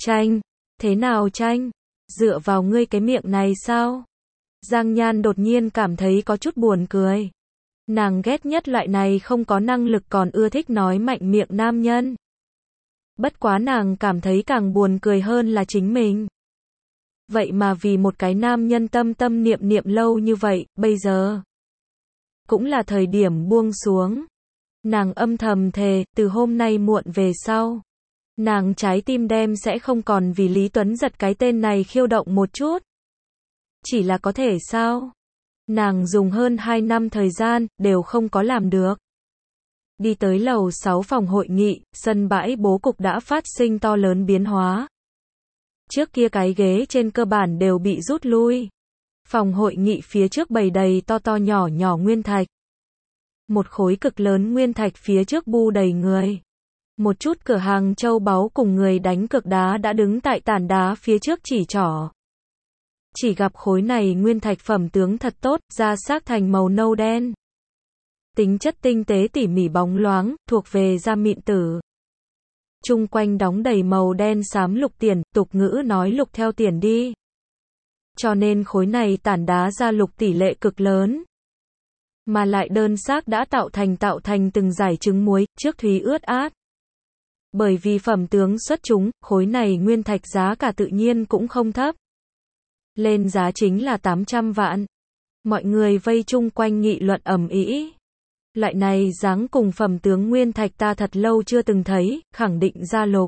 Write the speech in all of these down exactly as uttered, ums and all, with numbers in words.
Tranh? Thế nào tranh? Dựa vào ngươi cái miệng này sao? Giang Nhan đột nhiên cảm thấy có chút buồn cười. Nàng ghét nhất loại này không có năng lực còn ưa thích nói mạnh miệng nam nhân. Bất quá nàng cảm thấy càng buồn cười hơn là chính mình. Vậy mà vì một cái nam nhân tâm tâm niệm niệm lâu như vậy, bây giờ cũng là thời điểm buông xuống. Nàng âm thầm thề, từ hôm nay muộn về sau, nàng trái tim đem sẽ không còn vì Lý Tuấn Giật cái tên này khiêu động một chút. Chỉ là có thể sao? Nàng dùng hơn hai năm thời gian, đều không có làm được. Đi tới lầu sáu phòng hội nghị, sân bãi bố cục đã phát sinh to lớn biến hóa. Trước kia cái ghế trên cơ bản đều bị rút lui. Phòng hội nghị phía trước bày đầy to to nhỏ nhỏ nguyên thạch. Một khối cực lớn nguyên thạch phía trước bu đầy người. Một chút cửa hàng châu báu cùng người đánh cược đá đã đứng tại tảng đá phía trước chỉ trỏ. Chỉ gặp khối này nguyên thạch phẩm tướng thật tốt, da xác thành màu nâu đen. Tính chất tinh tế tỉ mỉ bóng loáng, thuộc về da mịn tử. Chung quanh đóng đầy màu đen xám lục tiền, tục ngữ nói lục theo tiền đi. Cho nên khối này tảng đá da lục tỷ lệ cực lớn. Mà lại đơn xác đã tạo thành tạo thành từng dải trứng muối, trước thúy ướt át. Bởi vì phẩm tướng xuất chúng, khối này nguyên thạch giá cả tự nhiên cũng không thấp. Lên giá chính là tám trăm vạn. Mọi người vây chung quanh nghị luận ầm ĩ. Loại này dáng cùng phẩm tướng nguyên thạch ta thật lâu chưa từng thấy, khẳng định da lục.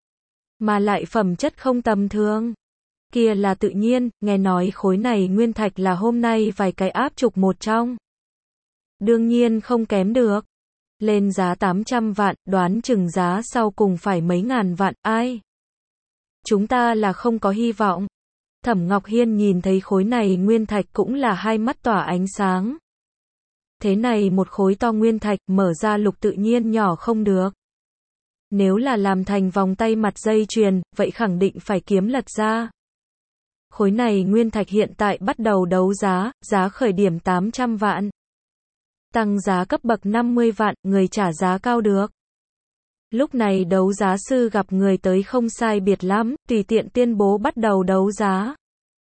Mà lại phẩm chất không tầm thường. Kia là tự nhiên, nghe nói khối này nguyên thạch là hôm nay vài cái áp trục một trong. Đương nhiên không kém được. Lên giá tám trăm vạn, đoán chừng giá sau cùng phải mấy ngàn vạn, ai? Chúng ta là không có hy vọng. Thẩm Ngọc Hiên nhìn thấy khối này nguyên thạch cũng là hai mắt tỏa ánh sáng. Thế này một khối to nguyên thạch mở ra lục tự nhiên nhỏ không được. Nếu là làm thành vòng tay mặt dây chuyền, vậy khẳng định phải kiếm lật ra. Khối này nguyên thạch hiện tại bắt đầu đấu giá, giá khởi điểm tám trăm vạn. Tăng giá cấp bậc năm mươi vạn, người trả giá cao được. Lúc này đấu giá sư gặp người tới không sai biệt lắm, tùy tiện tuyên bố bắt đầu đấu giá.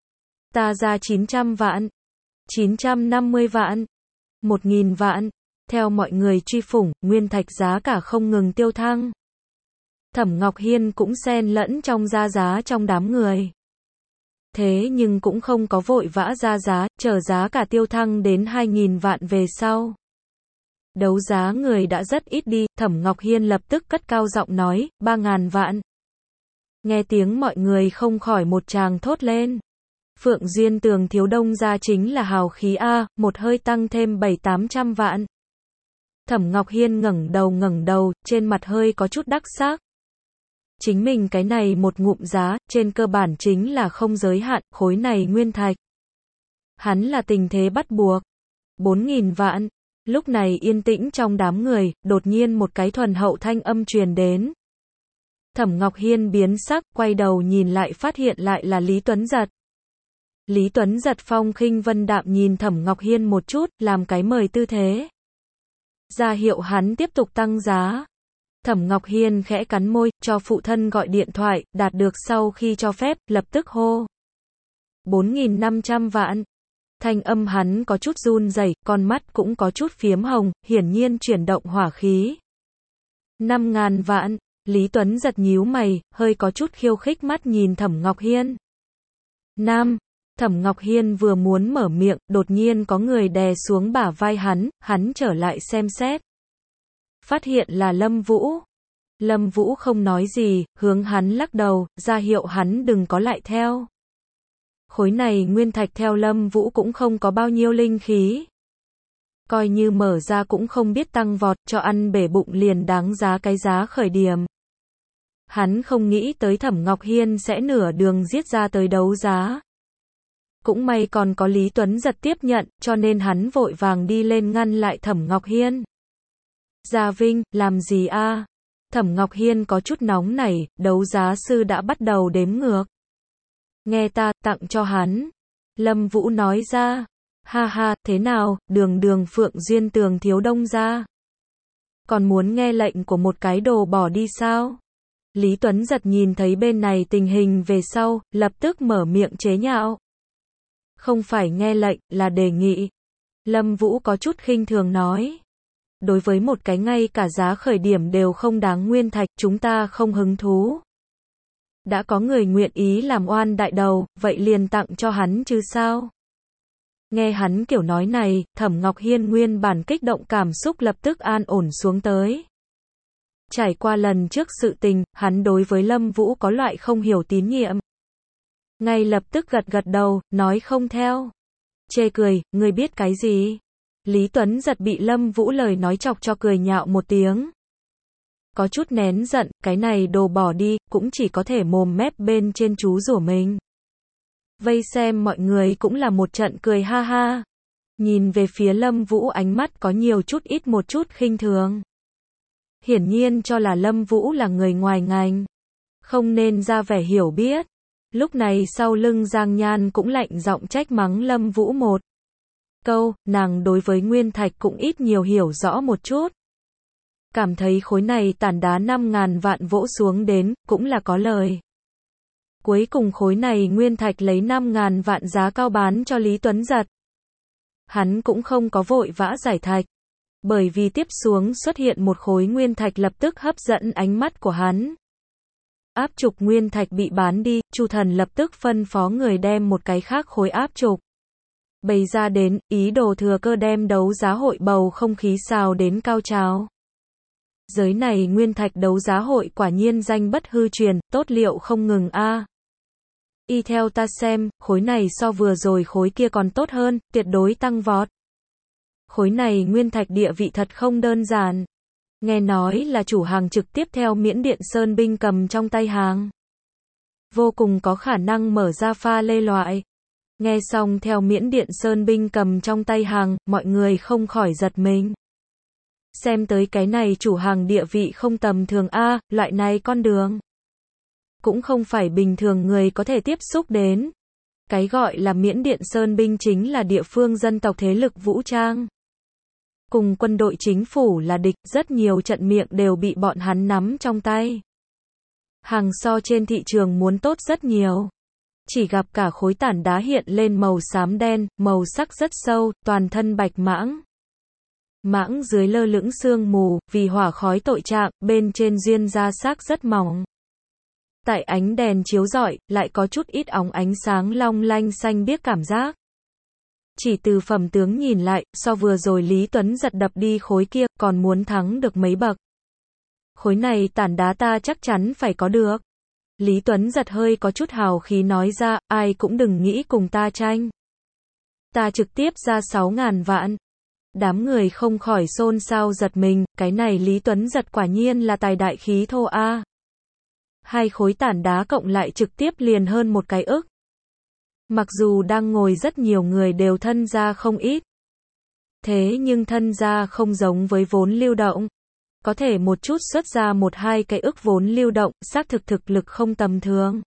Ta ra chín trăm vạn, chín trăm năm mươi vạn, một nghìn vạn. Theo mọi người truy phủng, nguyên thạch giá cả không ngừng tiêu thăng. Thẩm Ngọc Hiên cũng xen lẫn trong ra giá trong đám người. Thế nhưng cũng không có vội vã ra giá, chờ giá cả tiêu thăng đến hai nghìn vạn về sau. Đấu giá người đã rất ít đi, Thẩm Ngọc Hiên lập tức cất cao giọng nói, ba ngàn vạn. Nghe tiếng mọi người không khỏi một tràng thốt lên. Phượng Duyên Tường thiếu đông gia chính là hào khí A, một hơi tăng thêm bảy tám trăm vạn. Thẩm Ngọc Hiên ngẩng đầu ngẩng đầu, trên mặt hơi có chút đắc sắc. Chính mình cái này một ngụm giá, trên cơ bản chính là không giới hạn, khối này nguyên thạch. Hắn là tình thế bắt buộc. bốn nghìn vạn. Lúc này yên tĩnh trong đám người, đột nhiên một cái thuần hậu thanh âm truyền đến. Thẩm Ngọc Hiên biến sắc, quay đầu nhìn lại phát hiện lại là Lý Tuấn Giật. Lý Tuấn Giật phong khinh vân đạm nhìn Thẩm Ngọc Hiên một chút, làm cái mời tư thế. Ra hiệu hắn tiếp tục tăng giá. Thẩm Ngọc Hiên khẽ cắn môi, cho phụ thân gọi điện thoại, đạt được sau khi cho phép, lập tức hô. bốn nghìn năm trăm vạn. Thanh âm hắn có chút run rẩy, con mắt cũng có chút phiếm hồng, hiển nhiên chuyển động hỏa khí. năm ngàn vạn. Lý Tuấn Giật nhíu mày, hơi có chút khiêu khích mắt nhìn Thẩm Ngọc Hiên. Nam. Thẩm Ngọc Hiên vừa muốn mở miệng, đột nhiên có người đè xuống bả vai hắn, hắn trở lại xem xét. Phát hiện là Lâm Vũ. Lâm Vũ không nói gì, hướng hắn lắc đầu, ra hiệu hắn đừng có lại theo. Khối này nguyên thạch theo Lâm Vũ cũng không có bao nhiêu linh khí. Coi như mở ra cũng không biết tăng vọt, cho ăn bể bụng liền đáng giá cái giá khởi điểm. Hắn không nghĩ tới Thẩm Ngọc Hiên sẽ nửa đường giết ra tới đấu giá. Cũng may còn có Lý Tuấn Giật tiếp nhận, cho nên hắn vội vàng đi lên ngăn lại Thẩm Ngọc Hiên. Gia Vinh, làm gì a? Thẩm Ngọc Hiên có chút nóng nảy, đấu giá sư đã bắt đầu đếm ngược. Nghe ta, tặng cho hắn. Lâm Vũ nói ra. Ha ha, thế nào, đường đường Phượng Duyên Tường thiếu đông gia. Còn muốn nghe lệnh của một cái đồ bỏ đi sao? Lý Tuấn Giật nhìn thấy bên này tình hình về sau, lập tức mở miệng chế nhạo. Không phải nghe lệnh, là đề nghị. Lâm Vũ có chút khinh thường nói. Đối với một cái ngay cả giá khởi điểm đều không đáng nguyên thạch, chúng ta không hứng thú. Đã có người nguyện ý làm oan đại đầu, vậy liền tặng cho hắn chứ sao? Nghe hắn kiểu nói này, Thẩm Ngọc Hiên nguyên bản kích động cảm xúc lập tức an ổn xuống tới. Trải qua lần trước sự tình, hắn đối với Lâm Vũ có loại không hiểu tín nhiệm. Ngay lập tức gật gật đầu, nói không theo. Chê cười, ngươi biết cái gì? Lý Tuấn Giật bị Lâm Vũ lời nói chọc cho cười nhạo một tiếng. Có chút nén giận, cái này đồ bỏ đi, cũng chỉ có thể mồm mép bên trên chú rủa mình. Vây xem mọi người cũng là một trận cười ha ha. Nhìn về phía Lâm Vũ ánh mắt có nhiều chút ít một chút khinh thường. Hiển nhiên cho là Lâm Vũ là người ngoài ngành. Không nên ra vẻ hiểu biết. Lúc này sau lưng Giang Nhan cũng lạnh giọng trách mắng Lâm Vũ một câu, nàng đối với nguyên thạch cũng ít nhiều hiểu rõ một chút. Cảm thấy khối này tảng đá năm ngàn vạn vỗ xuống đến, cũng là có lời. Cuối cùng khối này nguyên thạch lấy năm ngàn vạn giá cao bán cho Lý Tuấn Giật. Hắn cũng không có vội vã giải thạch. Bởi vì tiếp xuống xuất hiện một khối nguyên thạch lập tức hấp dẫn ánh mắt của hắn. Áp trục nguyên thạch bị bán đi, Chu Thần lập tức phân phó người đem một cái khác khối áp trục bày ra đến, ý đồ thừa cơ đem đấu giá hội bầu không khí xào đến cao trào. Giới này nguyên thạch đấu giá hội quả nhiên danh bất hư truyền, tốt liệu không ngừng a. À. Y theo ta xem, khối này so vừa rồi khối kia còn tốt hơn, tuyệt đối tăng vọt. Khối này nguyên thạch địa vị thật không đơn giản. Nghe nói là chủ hàng trực tiếp theo Miễn Điện Sơn binh cầm trong tay hàng. Vô cùng có khả năng mở ra pha lê loại. Nghe xong theo Miễn Điện Sơn binh cầm trong tay hàng, mọi người không khỏi giật mình. Xem tới cái này chủ hàng địa vị không tầm thường a, loại này con đường. Cũng không phải bình thường người có thể tiếp xúc đến. Cái gọi là Miễn Điện Sơn binh chính là địa phương dân tộc thế lực vũ trang. Cùng quân đội chính phủ là địch, rất nhiều trận miệng đều bị bọn hắn nắm trong tay. Hàng so trên thị trường muốn tốt rất nhiều. Chỉ gặp cả khối tảng đá hiện lên màu xám đen, màu sắc rất sâu, toàn thân bạch mãng. Mãng dưới lơ lửng sương mù, vì hỏa khói tội trạng, bên trên duyên da xác rất mỏng. Tại ánh đèn chiếu rọi, lại có chút ít óng ánh sáng long lanh xanh biếc cảm giác. Chỉ từ phẩm tướng nhìn lại, so vừa rồi Lý Tuấn Giật đập đi khối kia, còn muốn thắng được mấy bậc. Khối này tảng đá ta chắc chắn phải có được. Lý Tuấn Giật hơi có chút hào khí nói ra, ai cũng đừng nghĩ cùng ta tranh. Ta trực tiếp ra sáu ngàn vạn. Đám người không khỏi xôn xao giật mình, cái này Lý Tuấn Giật quả nhiên là tài đại khí thô a. Hai khối tảng đá cộng lại trực tiếp liền hơn một cái ức. Mặc dù đang ngồi rất nhiều người đều thân gia không ít. Thế nhưng thân gia không giống với vốn lưu động. Có thể một chút xuất ra một hai cái ức vốn lưu động, xác thực thực lực không tầm thường.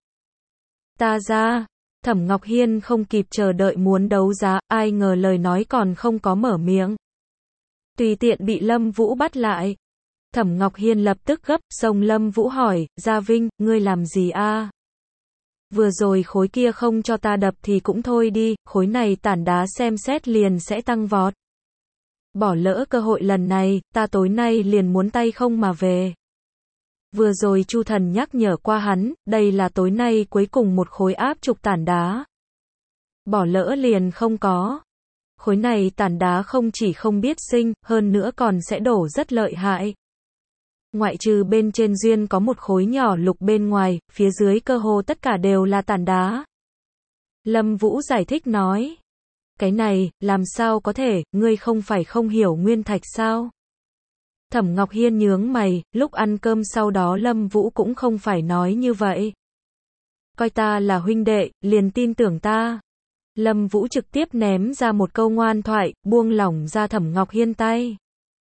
Ta ra, Thẩm Ngọc Hiên không kịp chờ đợi muốn đấu giá, ai ngờ lời nói còn không có mở miệng. Tùy tiện bị Lâm Vũ bắt lại. Thẩm Ngọc Hiên lập tức gấp, xông Lâm Vũ hỏi, Gia Vinh, ngươi làm gì a? Vừa rồi khối kia không cho ta đập thì cũng thôi đi, khối này tảng đá xem xét liền sẽ tăng vọt. Bỏ lỡ cơ hội lần này, ta tối nay liền muốn tay không mà về. Vừa rồi Chu Thần nhắc nhở qua hắn, đây là tối nay cuối cùng một khối áp trục tảng đá. Bỏ lỡ liền không có. Khối này tảng đá không chỉ không biết sinh, hơn nữa còn sẽ đổ rất lợi hại. Ngoại trừ bên trên duyên có một khối nhỏ lục bên ngoài, phía dưới cơ hồ tất cả đều là tảng đá. Lâm Vũ giải thích nói. Cái này, làm sao có thể, ngươi không phải không hiểu nguyên thạch sao? Thẩm Ngọc Hiên nhướng mày, lúc ăn cơm sau đó Lâm Vũ cũng không phải nói như vậy. Coi ta là huynh đệ, liền tin tưởng ta. Lâm Vũ trực tiếp ném ra một câu ngoan thoại, buông lỏng ra Thẩm Ngọc Hiên tay.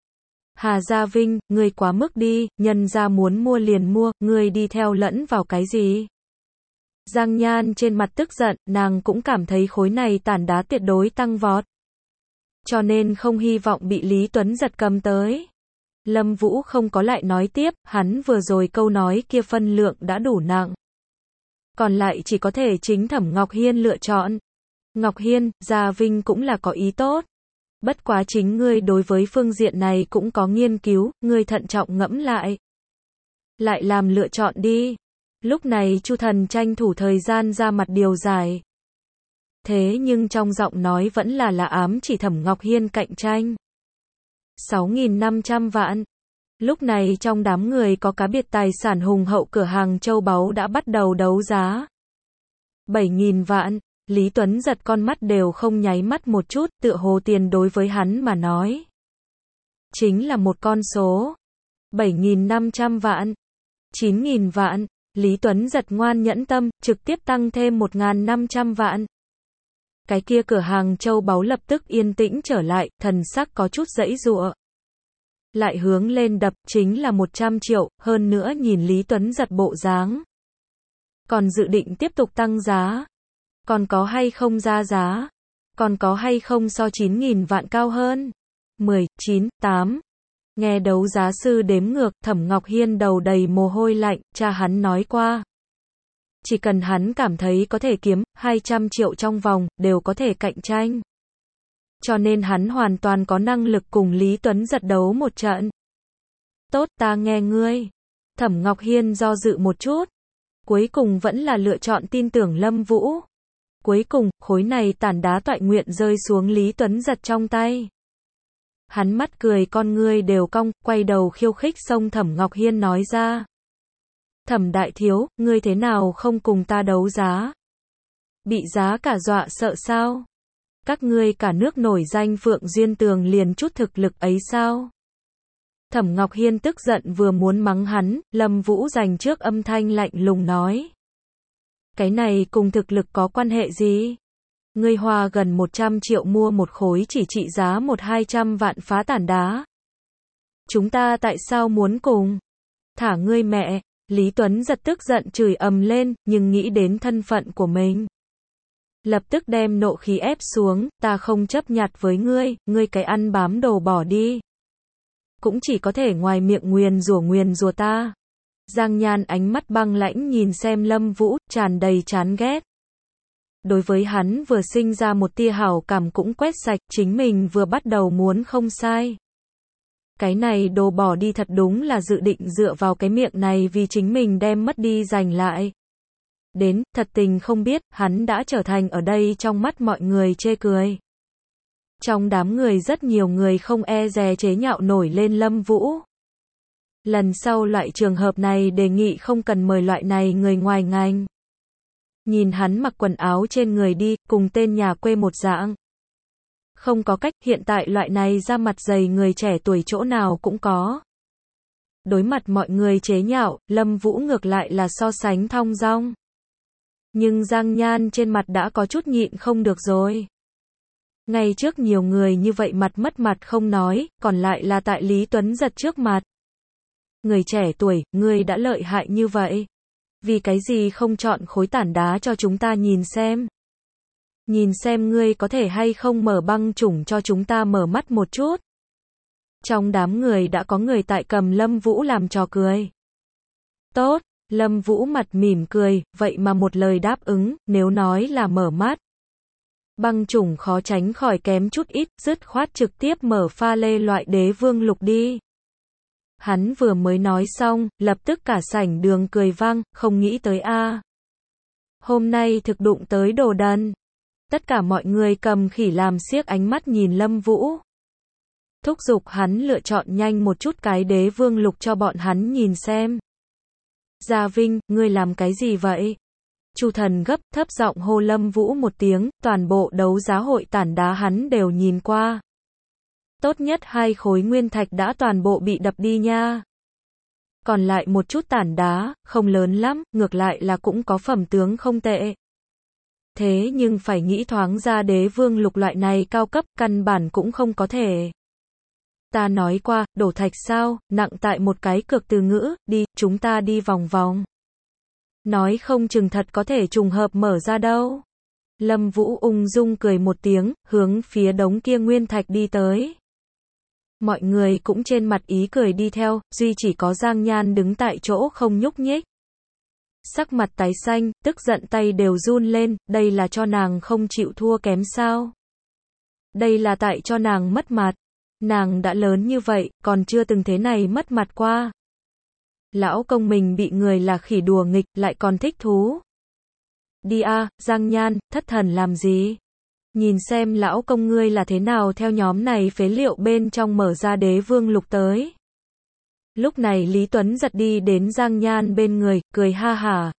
Hà Gia Vinh, ngươi quá mức đi, nhân gia muốn mua liền mua, ngươi đi theo lẫn vào cái gì? Giang Nhan trên mặt tức giận, nàng cũng cảm thấy khối này tảng đá tuyệt đối tăng vọt. Cho nên không hy vọng bị Lý Tuấn Giật cầm tới. Lâm Vũ không có lại nói tiếp, hắn vừa rồi câu nói kia phân lượng đã đủ nặng. Còn lại chỉ có thể chính Thẩm Ngọc Hiên lựa chọn. Ngọc Hiên, Gia Vinh cũng là có ý tốt. Bất quá chính ngươi đối với phương diện này cũng có nghiên cứu, ngươi thận trọng ngẫm lại. Lại làm lựa chọn đi. Lúc này Chu Thần tranh thủ thời gian ra mặt điều giải. Thế nhưng trong giọng nói vẫn là là ám chỉ Thẩm Ngọc Hiên cạnh tranh. sáu nghìn năm trăm vạn. Lúc này trong đám người có cá biệt tài sản hùng hậu cửa hàng châu báu đã bắt đầu đấu giá. bảy nghìn vạn. Lý Tuấn giật con mắt đều không nháy mắt một chút, tựa hồ tiền đối với hắn mà nói. Chính là một con số. bảy nghìn năm trăm vạn. chín nghìn vạn. Lý Tuấn giật ngoan nhẫn tâm, trực tiếp tăng thêm một nghìn năm trăm vạn. Cái kia cửa hàng châu báu lập tức yên tĩnh trở lại, thần sắc có chút giãy giụa. Lại hướng lên đập, chính là một trăm triệu, hơn nữa nhìn Lý Tuấn giật bộ dáng. Còn dự định tiếp tục tăng giá. Còn có hay không ra giá? Còn có hay không so chín nghìn vạn cao hơn? mười, chín, tám. Nghe đấu giá sư đếm ngược, Thẩm Ngọc Hiên đầu đầy mồ hôi lạnh, cha hắn nói qua. Chỉ cần hắn cảm thấy có thể kiếm hai trăm triệu trong vòng, đều có thể cạnh tranh. Cho nên hắn hoàn toàn có năng lực cùng Lý Tuấn giật đấu một trận. Tốt, ta nghe ngươi. Thẩm Ngọc Hiên do dự một chút. Cuối cùng vẫn là lựa chọn tin tưởng Lâm Vũ. Cuối cùng, khối này tảng đá toại nguyện rơi xuống Lý Tuấn giật trong tay. Hắn mắt cười con ngươi đều cong, quay đầu khiêu khích xông Thẩm Ngọc Hiên nói ra. Thẩm đại thiếu, ngươi thế nào không cùng ta đấu giá? Bị giá cả dọa sợ sao? Các ngươi cả nước nổi danh Phượng Duyên Tường liền chút thực lực ấy sao? Thẩm Ngọc Hiên tức giận vừa muốn mắng hắn, Lâm Vũ dành trước âm thanh lạnh lùng nói. Cái này cùng thực lực có quan hệ gì? Ngươi hoa gần một trăm triệu mua một khối chỉ trị giá một hai trăm vạn phá tản đá. Chúng ta tại sao muốn cùng? Thả ngươi mẹ! Lý Tuấn giật tức giận chửi ầm lên, nhưng nghĩ đến thân phận của mình. Lập tức đem nộ khí ép xuống, ta không chấp nhặt với ngươi, ngươi cái ăn bám đồ bỏ đi. Cũng chỉ có thể ngoài miệng nguyền rủa nguyền rủa ta. Giang Nhan ánh mắt băng lãnh nhìn xem Lâm Vũ, tràn đầy chán ghét. Đối với hắn vừa sinh ra một tia hảo cảm cũng quét sạch, chính mình vừa bắt đầu muốn không sai. Cái này đồ bỏ đi thật đúng là dự định dựa vào cái miệng này vì chính mình đem mất đi giành lại. Đến, thật tình không biết, hắn đã trở thành ở đây trong mắt mọi người chê cười. Trong đám người rất nhiều người không e dè chế nhạo nổi lên Lâm Vũ. Lần sau loại trường hợp này đề nghị không cần mời loại này người ngoài ngành. Nhìn hắn mặc quần áo trên người đi, cùng tên nhà quê một dạng. Không có cách, hiện tại loại này ra mặt dày người trẻ tuổi chỗ nào cũng có. Đối mặt mọi người chế nhạo, Lâm Vũ ngược lại là so sánh thong dong. Nhưng Giang Nhan trên mặt đã có chút nhịn không được rồi. Ngay trước nhiều người như vậy mặt mất mặt không nói, còn lại là tại Lý Tuấn giật trước mặt. Người trẻ tuổi, ngươi đã lợi hại như vậy. Vì cái gì không chọn khối tảng đá cho chúng ta nhìn xem? Nhìn xem ngươi có thể hay không mở băng chủng cho chúng ta mở mắt một chút. Trong đám người đã có người tại cầm Lâm Vũ làm trò cười. Tốt, Lâm Vũ mặt mỉm cười, vậy mà một lời đáp ứng, nếu nói là mở mắt. Băng chủng khó tránh khỏi kém chút ít, dứt khoát trực tiếp mở pha lê loại đế vương lục đi. Hắn vừa mới nói xong, lập tức cả sảnh đường cười vang, không nghĩ tới a. Hôm nay thực đụng tới đồ đần. Tất cả mọi người cầm khỉ làm xiếc ánh mắt nhìn Lâm Vũ. Thúc giục hắn lựa chọn nhanh một chút cái đế vương lục cho bọn hắn nhìn xem. Gia Vinh, ngươi làm cái gì vậy? Chu Thần gấp thấp giọng hô Lâm Vũ một tiếng, toàn bộ đấu giá hội tản đá hắn đều nhìn qua. Tốt nhất hai khối nguyên thạch đã toàn bộ bị đập đi nha. Còn lại một chút tản đá, không lớn lắm, ngược lại là cũng có phẩm tướng không tệ. Thế nhưng phải nghĩ thoáng ra đế vương lục loại này cao cấp, căn bản cũng không có thể. Ta nói qua, đổ thạch sao, nặng tại một cái cược từ ngữ, đi, chúng ta đi vòng vòng. Nói không chừng thật có thể trùng hợp mở ra đâu. Lâm Vũ ung dung cười một tiếng, hướng phía đống kia nguyên thạch đi tới. Mọi người cũng trên mặt ý cười đi theo, duy chỉ có Giang Nhan đứng tại chỗ không nhúc nhích. Sắc mặt tái xanh, tức giận tay đều run lên, đây là cho nàng không chịu thua kém sao? Đây là tại cho nàng mất mặt. Nàng đã lớn như vậy, còn chưa từng thế này mất mặt qua. Lão công mình bị người là khỉ đùa nghịch, lại còn thích thú. Đi a, Giang Nhan, thất thần làm gì? Nhìn xem lão công ngươi là thế nào theo nhóm này phế liệu bên trong mở ra đế vương lục tới. Lúc này Lý Tuấn giật đi đến Giang Nhan bên người, cười ha hả,